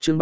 chương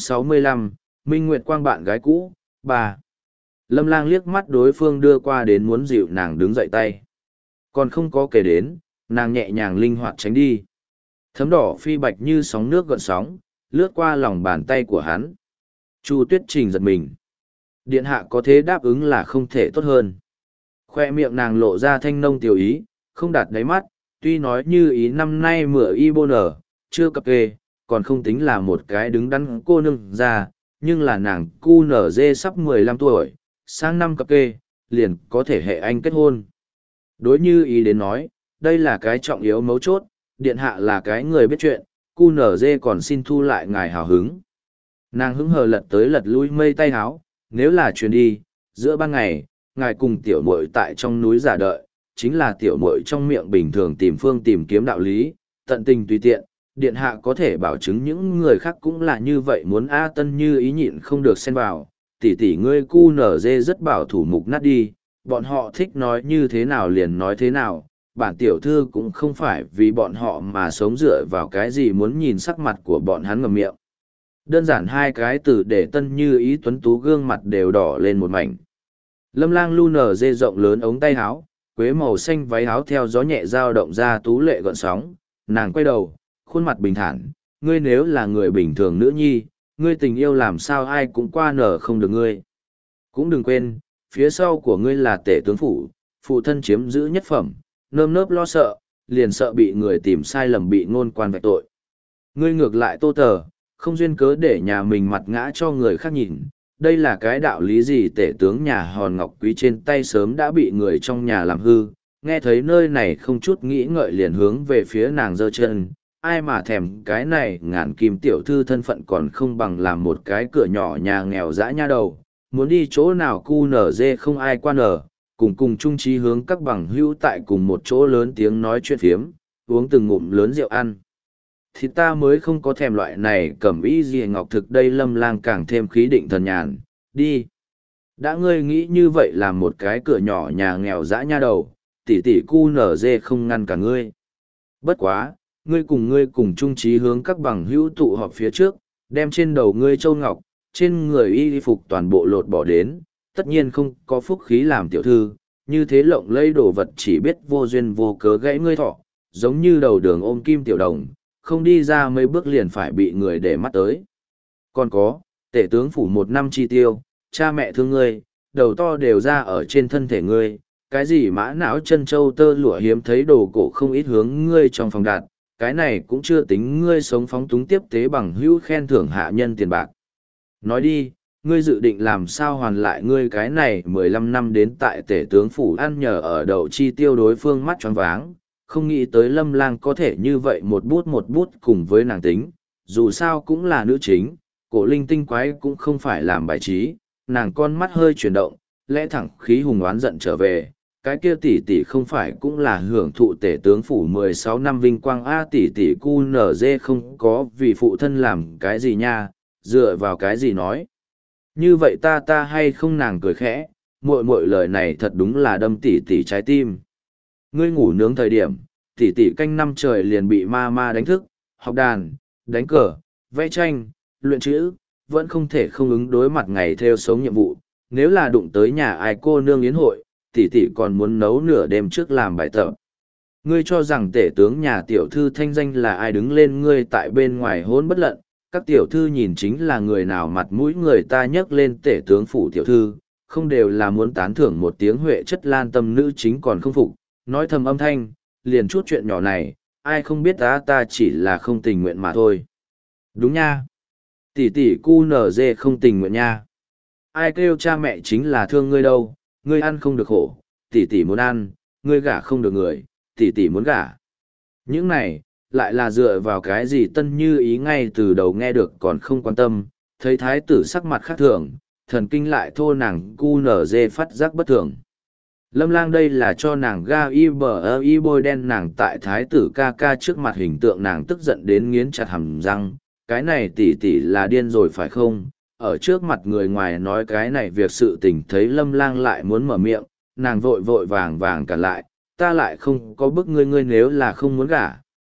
365, Minh Nguyệt Quang bạn gái cũ, 3. Lâm Lang liếc mắt đối phương đưa qua đến muốn dịu nàng đứng dậy tay. Còn không có kể đến, nàng nhẹ nhàng linh hoạt tránh đi. Thấm đỏ phi bạch như sóng nước gợn sóng, lướt qua lòng bàn tay của hắn. Chu Tuyết Trình giật mình. Điện hạ có thế đáp ứng là không thể tốt hơn. Khoe miệng nàng lộ ra thanh nông tiểu ý, không đặt đáy mắt, tuy nói như ý năm nay mửa y bô nở, chưa cập kê, còn không tính là một cái đứng đắn cô nương ra, nhưng là nàng cu nở dê sắp 15 tuổi, sang năm cập kê, liền có thể hệ anh kết hôn. Đối như ý đến nói, đây là cái trọng yếu mấu chốt, điện hạ là cái người biết chuyện, cu nở dê còn xin thu lại ngài hào hứng. Nàng hứng hờ lật tới lật lui mây tay háo, nếu là chuyến đi, giữa ban ngày, ngài cùng tiểu muội tại trong núi giả đợi, chính là tiểu muội trong miệng bình thường tìm phương tìm kiếm đạo lý, tận tình tùy tiện, điện hạ có thể bảo chứng những người khác cũng là như vậy muốn A Tân như ý nhịn không được xen vào, tỷ tỷ ngươi cu nở dê rất bảo thủ mục nát đi, bọn họ thích nói như thế nào liền nói thế nào, bản tiểu thư cũng không phải vì bọn họ mà sống dựa vào cái gì muốn nhìn sắc mặt của bọn hắn ngầm miệng. Đơn giản hai cái từ để Tân như ý tuấn tú gương mặt đều đỏ lên một mảnh. Lâm Lang lu nở dê rộng lớn ống tay áo, quế màu xanh váy áo theo gió nhẹ dao động ra tú lệ gợn sóng, nàng quay đầu, khuôn mặt bình thản, ngươi nếu là người bình thường nữ nhi, ngươi tình yêu làm sao ai cũng qua nở không được ngươi. Cũng đừng quên, phía sau của ngươi là tể tướng phủ, phụ thân chiếm giữ nhất phẩm, nơm nớp lo sợ, liền sợ bị người tìm sai lầm bị ngôn quan vạch tội. Ngươi ngược lại Tô Tờ, không duyên cớ để nhà mình mặt ngã cho người khác nhìn, đây là cái đạo lý gì tể tướng nhà hòn ngọc quý trên tay sớm đã bị người trong nhà làm hư, nghe thấy nơi này không chút nghĩ ngợi liền hướng về phía nàng giơ chân, ai mà thèm cái này ngàn kim tiểu thư thân phận còn không bằng làm một cái cửa nhỏ nhà nghèo dã nha đầu, muốn đi chỗ nào cu nở dê không ai qua nở, cùng chung trí hướng các bằng hữu tại cùng một chỗ lớn tiếng nói chuyện phiếm, uống từng ngụm lớn rượu ăn. Thì ta mới không có thèm loại này cẩm ý gì ngọc thực đây Lâm Lang càng thêm khí định thần nhàn, đi. Đã ngươi nghĩ như vậy là một cái cửa nhỏ nhà nghèo dã nha đầu, tỷ tỷ cu nở dê không ngăn cả ngươi. Bất quá, ngươi cùng chung trí hướng các bằng hữu tụ họp phía trước, đem trên đầu ngươi châu ngọc, trên người y phục toàn bộ lột bỏ đến, tất nhiên không có phúc khí làm tiểu thư, như thế lộng lẫy đồ vật chỉ biết vô duyên vô cớ gãy ngươi thọ, giống như đầu đường ôm kim tiểu đồng, không đi ra mấy bước liền phải bị người để mắt tới. Còn có, tể tướng phủ 1 năm chi tiêu, cha mẹ thương ngươi, đầu to đều ra ở trên thân thể ngươi, cái gì mã não chân châu tơ lụa hiếm thấy đồ cổ không ít hướng ngươi trong phòng đạt, cái này cũng chưa tính ngươi sống phóng túng tiếp tế bằng hữu khen thưởng hạ nhân tiền bạc. Nói đi, ngươi dự định làm sao hoàn lại ngươi cái này 15 năm đến tại tể tướng phủ ăn nhờ ở đậu chi tiêu đối phương mắt choáng váng, không nghĩ tới Lâm Lang có thể như vậy một bút cùng với nàng tính, dù sao cũng là nữ chính, cổ linh tinh quái cũng không phải làm bài trí, nàng con mắt hơi chuyển động, lẽ thẳng khí hùng oán giận trở về, cái kia tỷ tỷ không phải cũng là hưởng thụ tể tướng phủ 16 năm vinh quang a tỷ tỷ cu nở dê không có vì phụ thân làm cái gì nha, dựa vào cái gì nói. Như vậy ta hay không nàng cười khẽ, muội lời này thật đúng là đâm tỷ tỷ trái tim. Ngươi ngủ nướng thời điểm, tỷ tỷ canh năm trời liền bị ma đánh thức, học đàn, đánh cờ, vẽ tranh, luyện chữ, vẫn không thể không ứng đối mặt ngày theo sống nhiệm vụ. Nếu là đụng tới nhà ai cô nương yến hội, tỷ tỷ còn muốn nấu nửa đêm trước làm bài tập. Ngươi cho rằng tể tướng nhà tiểu thư thanh danh là ai đứng lên ngươi tại bên ngoài hôn bất lận, các tiểu thư nhìn chính là người nào mặt mũi người ta nhấc lên tể tướng phủ tiểu thư, không đều là muốn tán thưởng một tiếng huệ chất lan tâm nữ chính còn không phục, nói thầm âm thanh, liền chút chuyện nhỏ này, ai không biết ta chỉ là không tình nguyện mà thôi. Đúng nha. Tỷ tỷ cu nở dê không tình nguyện nha. Ai kêu cha mẹ chính là thương ngươi đâu, ngươi ăn không được khổ, tỷ tỷ muốn ăn, ngươi gả không được người, tỷ tỷ muốn gả. Những này, lại là dựa vào cái gì Tân như ý ngay từ đầu nghe được còn không quan tâm, thấy thái tử sắc mặt khác thường, thần kinh lại thô nàng cu nở dê phát giác bất thường. Lâm Lang đây là cho nàng ga y bờ y bôi đen nàng tại thái tử ca ca trước mặt hình tượng nàng tức giận đến nghiến chặt hàm răng, cái này tỷ tỷ là điên rồi phải không? Ở trước mặt người ngoài nói cái này việc sự tình thấy Lâm Lang lại muốn mở miệng, nàng vội vàng cản lại, ta lại không có bức ngươi nếu là không muốn gả,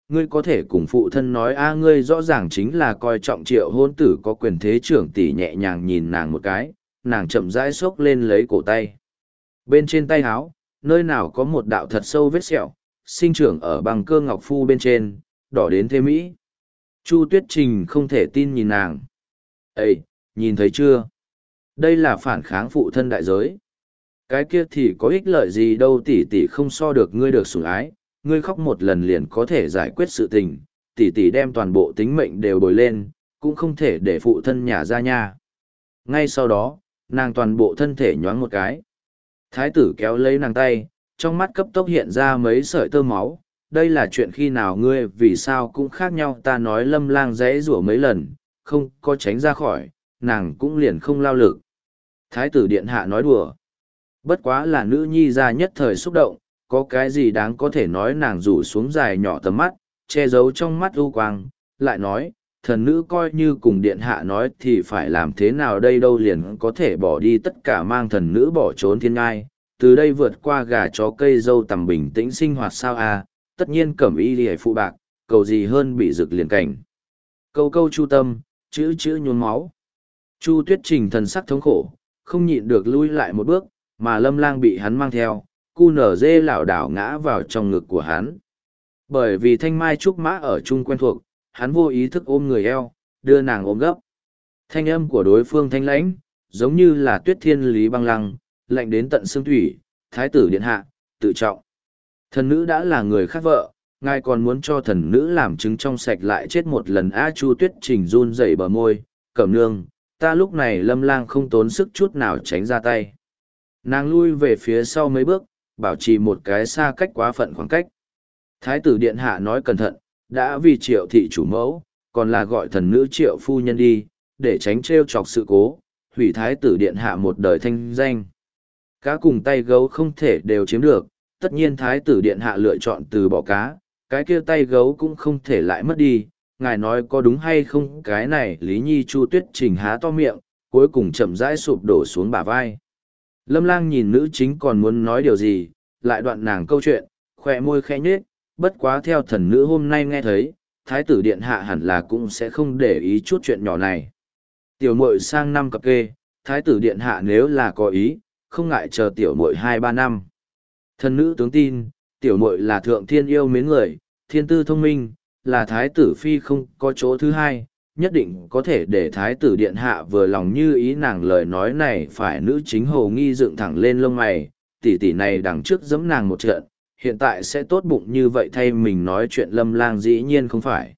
ngươi có thể cùng phụ thân nói a ngươi rõ ràng chính là coi trọng Triệu hôn tử có quyền thế trưởng tỷ nhẹ nhàng nhìn nàng một cái, nàng chậm rãi xốc lên lấy cổ tay. Bên trên tay áo, nơi nào có một đạo thật sâu vết sẹo, sinh trưởng ở bằng cơ ngọc phu bên trên, đỏ đến thế mỹ. Chu Tuyết Trình không thể tin nhìn nàng. Ê, nhìn thấy chưa? Đây là phản kháng phụ thân đại giới. Cái kia thì có ích lợi gì đâu, tỷ tỷ không so được ngươi được sủng ái, ngươi khóc một lần liền có thể giải quyết sự tình, tỷ tỷ đem toàn bộ tính mệnh đều bồi lên, cũng không thể để phụ thân nhả ra nha. Ngay sau đó, nàng toàn bộ thân thể nhoáng một cái. Thái tử kéo lấy nàng tay, trong mắt cấp tốc hiện ra mấy sợi tơ máu. Đây là chuyện khi nào ngươi vì sao cũng khác nhau, ta nói Lâm Lang dãy rủa mấy lần, không có tránh ra khỏi, nàng cũng liền không lao lực. Thái tử điện hạ nói đùa. Bất quá là nữ nhi ra nhất thời xúc động, có cái gì đáng có thể nói, nàng rủ xuống dài nhỏ tầm mắt, che giấu trong mắt u quang, lại nói, thần nữ coi như cùng điện hạ nói thì phải làm thế nào đây, đâu liền có thể bỏ đi tất cả mang thần nữ bỏ trốn thiên ngai, từ đây vượt qua gà chó cây dâu tầm bình tĩnh sinh hoạt sao à, tất nhiên cẩm y đi phụ bạc, cầu gì hơn bị rực liền cảnh. Câu câu chu tâm, chữ chữ nhuốm máu. Chu Tuyết Trình thần sắc thống khổ, không nhịn được lui lại một bước, mà Lâm Lang bị hắn mang theo, cu nở dê lảo đảo ngã vào trong ngực của hắn. Bởi vì thanh mai trúc mã ở chung quen thuộc, hắn vô ý thức ôm người eo, đưa nàng ôm gấp. Thanh âm của đối phương thanh lãnh, giống như là tuyết thiên lý băng lăng, lạnh đến tận xương thủy, thái tử điện hạ, tự trọng. Thần nữ đã là người khác vợ, ngài còn muốn cho thần nữ làm chứng trong sạch lại chết một lần. A Chu Tuyết Trình run rẩy bờ môi, cẩm nương, ta lúc này Lâm Lang không tốn sức chút nào tránh ra tay. Nàng lui về phía sau mấy bước, bảo trì một cái xa cách quá phận khoảng cách. Thái tử điện hạ nói cẩn thận, đã vì Triệu thị chủ mẫu, còn là gọi thần nữ Triệu phu nhân đi, để tránh trêu chọc sự cố, hủy thái tử điện hạ một đời thanh danh. Cá cùng tay gấu không thể đều chiếm được, tất nhiên thái tử điện hạ lựa chọn từ bỏ cá, cái kia tay gấu cũng không thể lại mất đi. Ngài nói có đúng hay không? Cái này Lý Nhi Chu Tuyết Trình há to miệng, cuối cùng chậm rãi sụp đổ xuống bả vai. Lâm Lang nhìn nữ chính còn muốn nói điều gì, lại đoạn nàng câu chuyện, khỏe môi khẽ nhếch, bất quá theo thần nữ hôm nay nghe thấy, thái tử điện hạ hẳn là cũng sẽ không để ý chút chuyện nhỏ này. Tiểu muội sang năm cập kê, thái tử điện hạ nếu là có ý, không ngại chờ tiểu muội 2-3 năm. Thần nữ tướng tin, tiểu muội là thượng thiên yêu mến người, thiên tư thông minh, là thái tử phi không có chỗ thứ hai, nhất định có thể để thái tử điện hạ vừa lòng như ý. Nàng lời nói này phải nữ chính hồ nghi dựng thẳng lên lông mày, tỷ tỷ này đằng trước giẫm nàng một trận, hiện tại sẽ tốt bụng như vậy thay mình nói chuyện. Lâm Lang dĩ nhiên không phải.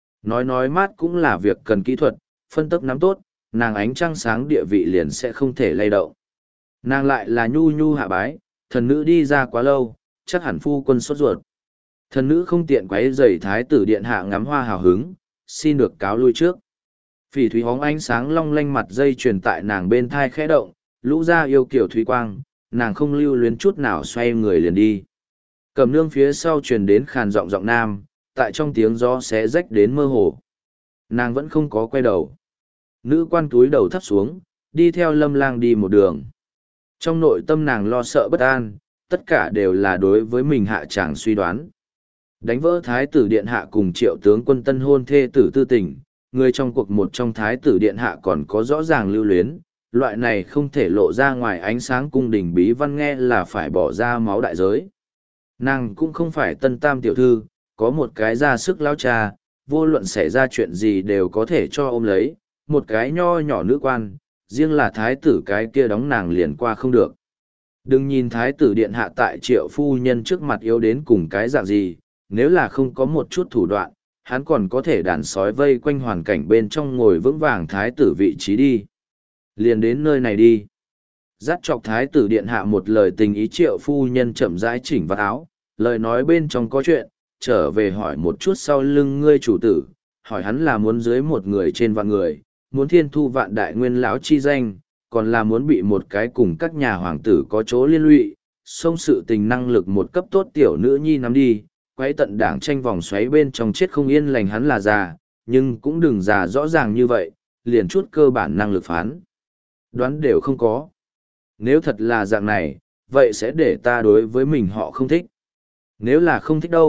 Nói mát cũng là việc cần kỹ thuật, phân tấp nắm tốt, nàng ánh trăng sáng địa vị liền sẽ không thể lay động. Nàng lại là nhu nhu hạ bái, thần nữ đi ra quá lâu, chắc hẳn phu quân sốt ruột. Thần nữ không tiện quấy rầy thái tử điện hạ ngắm hoa hào hứng, xin được cáo lui trước. Phỉ thúy hóng ánh sáng long lanh, mặt dây truyền tại nàng bên thai khẽ động, lũ ra yêu kiểu thúy quang, nàng không lưu luyến chút nào xoay người liền đi. Cầm nương phía sau truyền đến khàn giọng giọng nam, tại trong tiếng gió xé rách đến mơ hồ. Nàng vẫn không có quay đầu. Nữ quan túi đầu thấp xuống, đi theo Lâm Lang đi một đường. Trong nội tâm nàng lo sợ bất an, tất cả đều là đối với mình hạ tràng suy đoán. Đánh vỡ thái tử điện hạ cùng Triệu tướng quân tân hôn thê tử tư tình, người trong cuộc một trong thái tử điện hạ còn có rõ ràng lưu luyến, loại này không thể lộ ra ngoài ánh sáng cung đình bí văn nghe là phải bỏ ra máu đại giới. Nàng cũng không phải tân tam tiểu thư, có một cái ra sức lao cha, vô luận xảy ra chuyện gì đều có thể cho ôm lấy, một cái nho nhỏ nữ quan, riêng là thái tử cái kia đóng nàng liền qua không được. Đừng nhìn thái tử điện hạ tại Triệu phu nhân trước mặt yếu đến cùng cái dạng gì, nếu là không có một chút thủ đoạn, hắn còn có thể đàn sói vây quanh hoàn cảnh bên trong ngồi vững vàng thái tử vị trí đi. Liền đến nơi này đi. Dắt chọc thái tử điện hạ một lời tình ý, Triệu phu nhân chậm rãi chỉnh vạt áo, lời nói bên trong có chuyện, trở về hỏi một chút sau lưng ngươi chủ tử, hỏi hắn là muốn dưới một người trên vạn người, muốn thiên thu vạn đại nguyên lão chi danh, còn là muốn bị một cái cùng các nhà hoàng tử có chỗ liên lụy, xông sự tình năng lực một cấp tốt tiểu nữ nhi nắm đi, quấy tận đảng tranh vòng xoáy bên trong chết không yên lành. Hắn là già, nhưng cũng đừng già rõ ràng như vậy, liền chút cơ bản năng lực phán đoán đều không có. Nếu thật là dạng này, vậy sẽ để ta đối với mình họ không thích. Nếu là không thích đâu,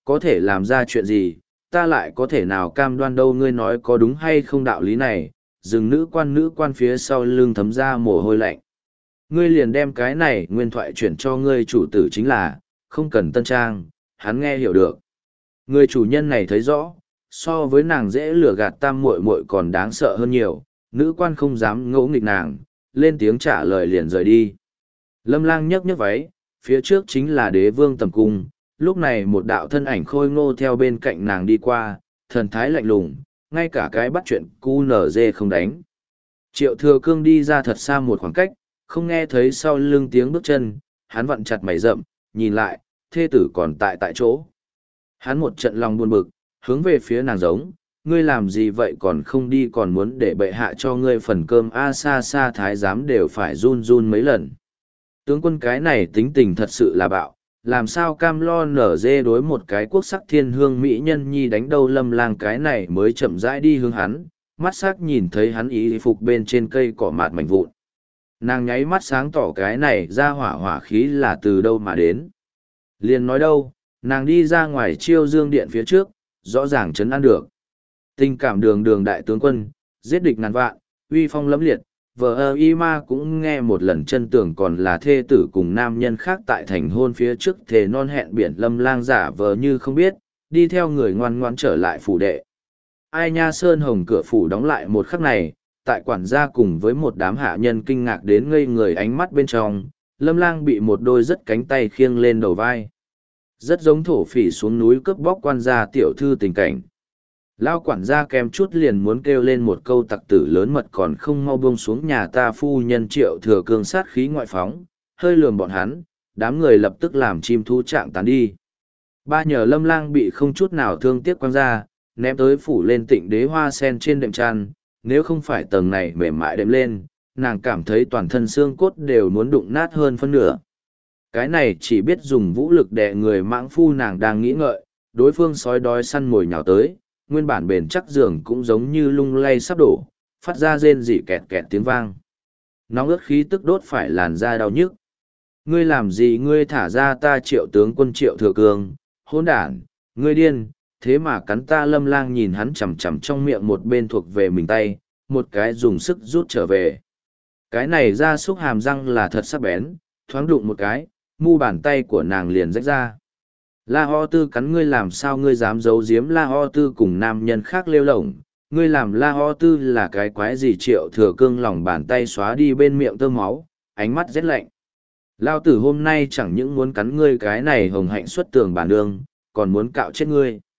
có thể làm ra chuyện gì, ta lại có thể nào cam đoan đâu. Ngươi nói có đúng hay không đạo lý này. Dừng nữ quan phía sau lưng thấm ra mồ hôi lạnh. Ngươi liền đem cái này nguyên thoại chuyển cho ngươi chủ tử chính là, không cần tân trang, hắn nghe hiểu được. Người chủ nhân này thấy rõ, so với nàng dễ lừa gạt tam muội muội còn đáng sợ hơn nhiều, nữ quan không dám ngỗ nghịch nàng, lên tiếng trả lời liền rời đi. Lâm Lang nhấc nhấc váy, phía trước chính là đế vương tầm cung, lúc này một đạo thân ảnh khôi ngô theo bên cạnh nàng đi qua, thần thái lạnh lùng, ngay cả cái bắt chuyện cu nở dê không đánh. Triệu Thừa Cương đi ra thật xa một khoảng cách, không nghe thấy sau lưng tiếng bước chân, hắn vặn chặt mày rậm, nhìn lại, thê tử còn tại chỗ. Hắn một trận lòng buồn bực, hướng về phía nàng giống, ngươi làm gì vậy còn không đi còn muốn để bệ hạ cho ngươi phần cơm a xa xa thái giám đều phải run run mấy lần. Tướng quân cái này tính tình thật sự là bạo, làm sao cam lo nở dê đối một cái quốc sắc thiên hương mỹ nhân nhi đánh đâu. Lâm Lang cái này mới chậm rãi đi hướng hắn, mắt sắc nhìn thấy hắn y phục bên trên cây cỏ mạt mảnh vụn. Nàng nháy mắt sáng tỏ cái này ra hỏa khí là từ đâu mà đến. Liền nói đâu, nàng đi ra ngoài Chiêu Dương điện phía trước, rõ ràng chấn an được. Tình cảm đường đại tướng quân, giết địch ngàn vạn, uy phong lẫm liệt, vợ y ma cũng nghe một lần chân tưởng còn là thê tử cùng nam nhân khác tại thành hôn phía trước thề non hẹn biển. Lâm Lang giả vờ như không biết, đi theo người ngoan ngoãn trở lại phủ đệ. Ai Nha Sơn Hồng cửa phủ đóng lại một khắc này, tại quản gia cùng với một đám hạ nhân kinh ngạc đến ngây người ánh mắt bên trong, Lâm Lang bị một đôi rất cánh tay khiêng lên đầu vai. Rất giống thổ phỉ xuống núi cướp bóc quan gia tiểu thư tình cảnh. Lao quản gia kèm chút liền muốn kêu lên một câu tặc tử lớn mật còn không mau buông xuống nhà ta. Phu nhân Triệu Thừa Cương sát khí ngoại phóng, hơi lườm bọn hắn, đám người lập tức làm chim thú trạng tán đi. Ba nhờ Lâm Lang bị không chút nào thương tiếc quan gia, ném tới phủ lên Tịnh Đế hoa sen trên đệm chăn, nếu không phải tầng này mềm mại đệm lên, nàng cảm thấy toàn thân xương cốt đều muốn đụng nát hơn phân nửa. Cái này chỉ biết dùng vũ lực đè người mãng phu. Nàng đang nghĩ ngợi, đối phương sói đói săn mồi nhào tới, nguyên bản bền chắc giường cũng giống như lung lay sắp đổ, phát ra rên rỉ kẹt kẹt tiếng vang. Nóng ướt khí tức đốt phải làn da đau nhức. Ngươi làm gì? Ngươi thả ra ta Triệu tướng quân Triệu Thừa Cương, hỗn đản, ngươi điên, thế mà cắn ta. Lâm Lang nhìn hắn chằm chằm trong miệng một bên thuộc về mình tay, một cái dùng sức rút trở về. Cái này ra xúc hàm răng là thật sắc bén, thoáng đụng một cái, mu bàn tay của nàng liền rách ra. La Ho Tư cắn ngươi làm sao ngươi dám giấu giếm La Ho Tư cùng nam nhân khác lêu lổng, ngươi làm La Ho Tư là cái quái gì? Triệu Thừa Cương lòng bàn tay xóa đi bên miệng tơ máu, ánh mắt rét lạnh. Lao tử hôm nay chẳng những muốn cắn ngươi cái này hồng hạnh xuất tường bản đường, còn muốn cạo chết ngươi.